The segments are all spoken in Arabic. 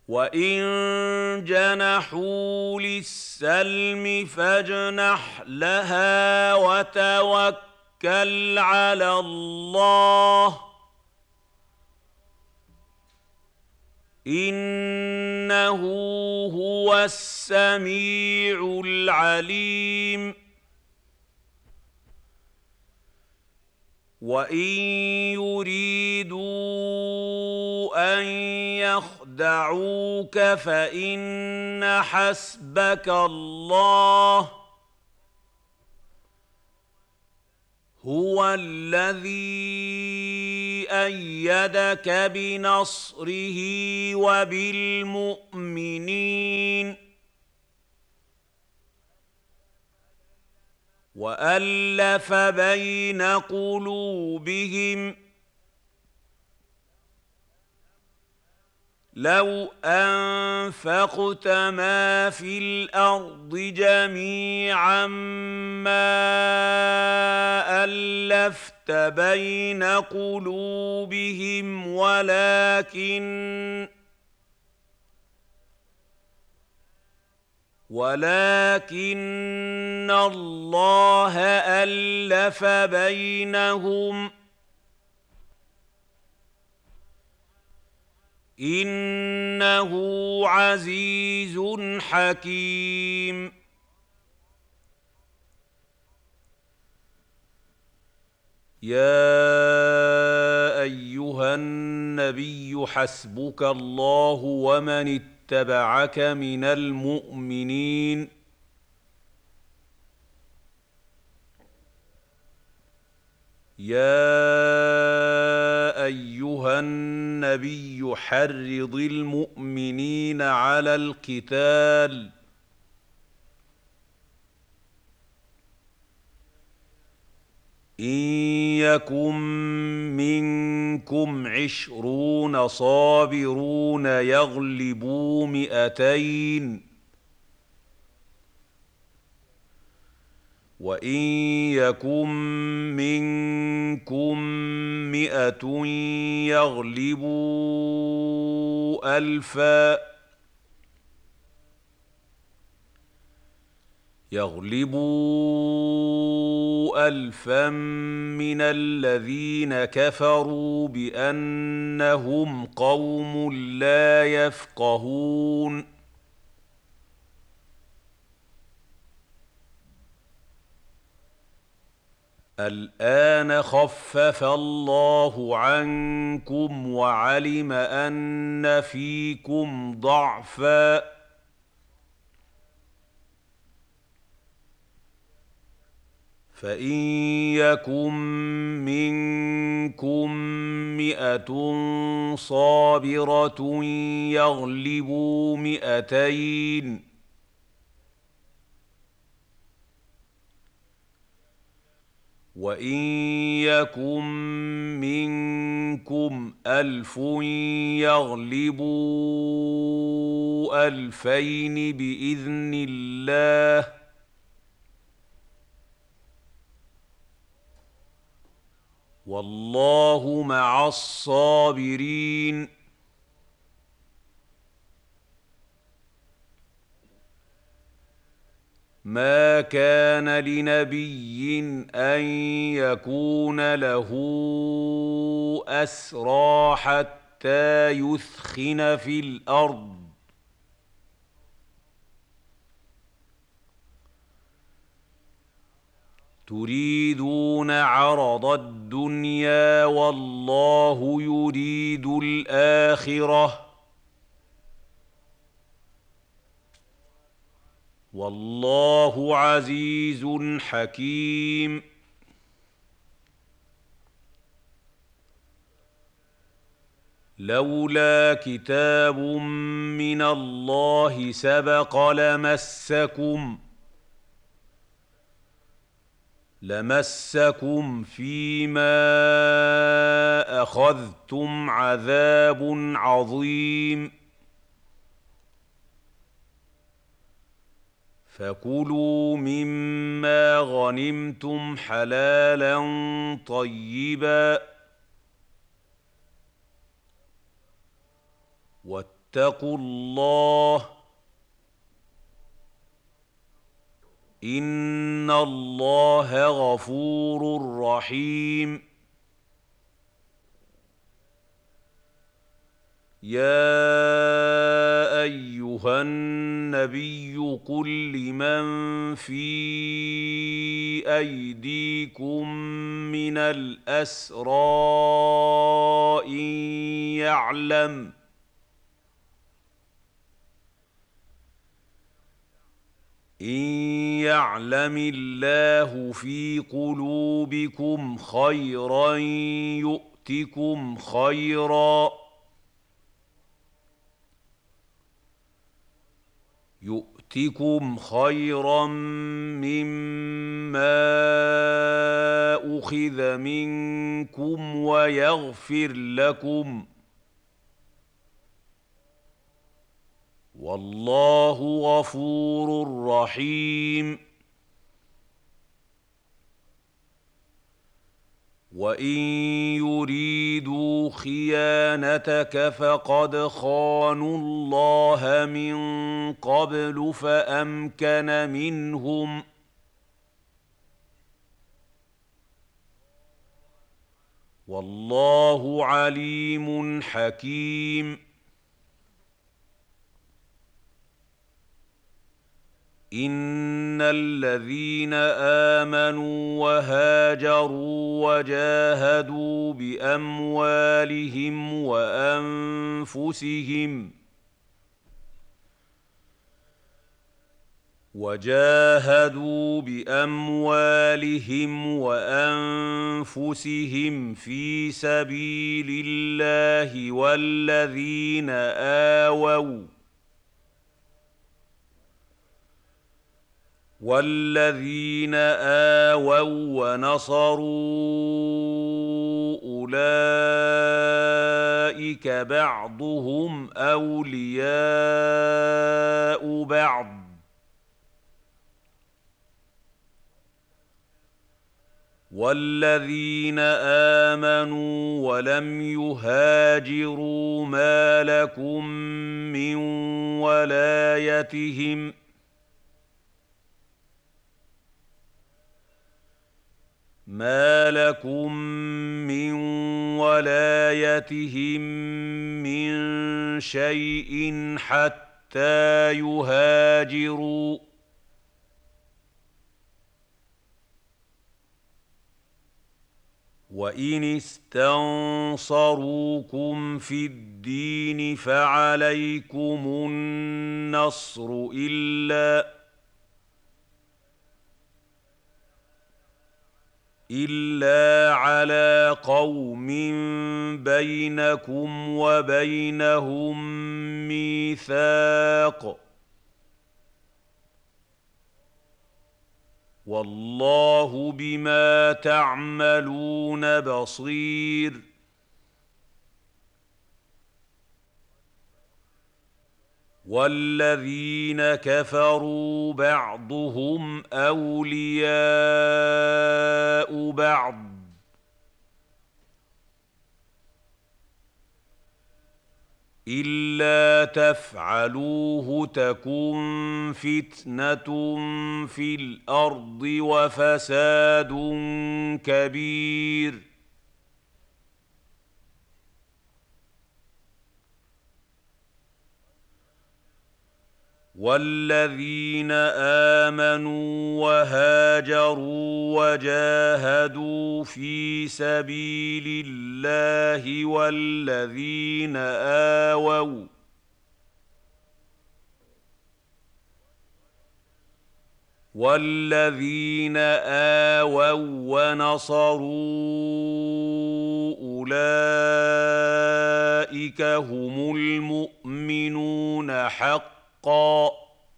وَإِن جَنَحُوا لِلسَّلْمِ فَاجْنَحْ لَهَا وَتَوَكَّلْ عَلَى اللَّهِ ۚ إِنَّهُ هُوَ السَّمِيعُ الْعَلِيمُ. وَإِن يُرِيدُوا أَن يَخْدَعُوكَ فَإِنَّ حَسْبَكَ اللَّهُ ۚ هُوَ الَّذِي أَيَّدَكَ بِنَصْرِهِ وَبِالْمُؤْمِنِينَ وَأَلَّفَ بَيْنَ قُلُوبِهِمْ ۚ لَوْ أَنفَقْتَ مَا فِي الْأَرْضِ جَمِيعًا مَّا أَلَّفْتَ بَيْنَ قُلُوبِهِمْ وَلَٰكِنَّ اللَّهَ أَلَّفَ بَيْنَهُمْ ۚ إِنَّهُ عَزِيزٌ حَكِيمٌ. يَا أَيُّهَا النَّبِيُّ حَسْبُكَ اللَّهُ وَمَنِ اتَّبَعَكَ مِنَ الْمُؤْمِنِينَ. يَا أَيُّهَا النَّبِيُّ حَرِّضِ الْمُؤْمِنِينَ عَلَى الْقِتَالِ ۚ إِن يَكُن مِّنكُمْ 20 صَابِرُونَ يَغْلِبُوا 200 ۚ وَإِن يَكُن مِّنكُم 100 يَغْلِبُوا أَلْفًا مِّنَ الَّذِينَ كَفَرُوا بِأَنَّهُمْ قَوْمٌ لَّا يَفْقَهُونَ. الْآنَ خَفَّفَ اللَّهُ عَنكُمْ وَعَلِمَ أَنَّ فِيكُمْ ضَعْفًا ۚ فَإِن يَكُن مِّنكُم 100 صَابِرَةٌ يَغْلِبُوا 200 ۚ وَإِن يَكُن مِّنكُمْ 1000 يَغْلِبُوا 2000 بِإِذْنِ اللَّهِ ۗ وَاللَّهُ مَعَ الصَّابِرِينَ. مَا كَانَ لِنَبِيٍّ أَن يَكُونَ لَهُ أَسْرَىٰ حَتَّىٰ يُثْخِنَ فِي الْأَرْضِ ۚ تُرِيدُونَ عَرَضَ الدُّنْيَا وَاللَّهُ يُرِيدُ الْآخِرَةَ ۗ وَاللَّهُ عَزِيزٌ حَكِيمٌ. لَّوْلَا كِتَابٌ مِّنَ اللَّهِ سَبَقَ لَمَسَّكُمْ فِيمَا أَخَذْتُمْ عَذَابٌ عَظِيمٌ. فَكُلُوا مِمَّا غَنِمْتُمْ حَلَالًا طَيِّبًا، واتقوا الله إن الله غفور رحيم. يا أيها النبي قل لمن في أيديكم من الأسرى إن يعلم الله في قلوبكم خيرا يؤتكم خيرا مما أخذ منكم ويغفر لكم والله غفور رحيم. وإن يريدوا خيانتك فقد خانوا الله من قبل فأمكن منهم والله عليم حكيم. إن الذين آمنوا وهاجروا وجاهدوا بأموالهم وأنفسهم في سبيل الله والذين آووا ونصروا أولئك بعضهم أولياء بعض والذين آمنوا ولم يهاجروا ما لكم من ولايتهم من شيء حتى يهاجروا. وإن استنصروكم في الدين فعليكم النصر إلا على قوم بينكم وبينهم ميثاق والله بما تعملون بصير. والذين كفروا بعضهم أولياء بعض إلا تفعلوه تكن فتنة في الأرض وفساد كبير. والذين آمنوا وهاجروا وجاهدوا في سبيل الله والذين آووا ونصروا أولئك هم المؤمنون حقا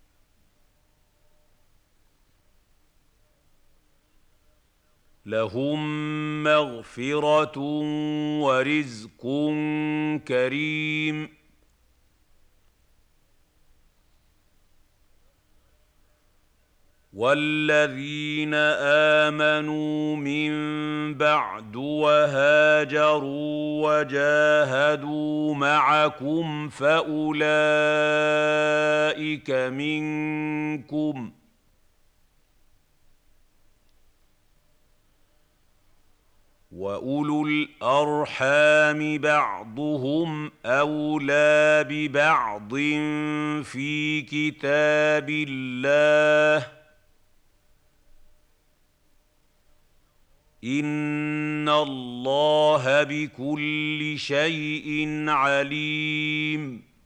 لهم مغفرة ورزق كريم. والذين آمنوا من بعد وهاجروا وجاهدوا معكم فأولئك منكم، وأولو الأرحام بعضهم أولى ببعض في كتاب الله، إن الله بكل شيء عليم.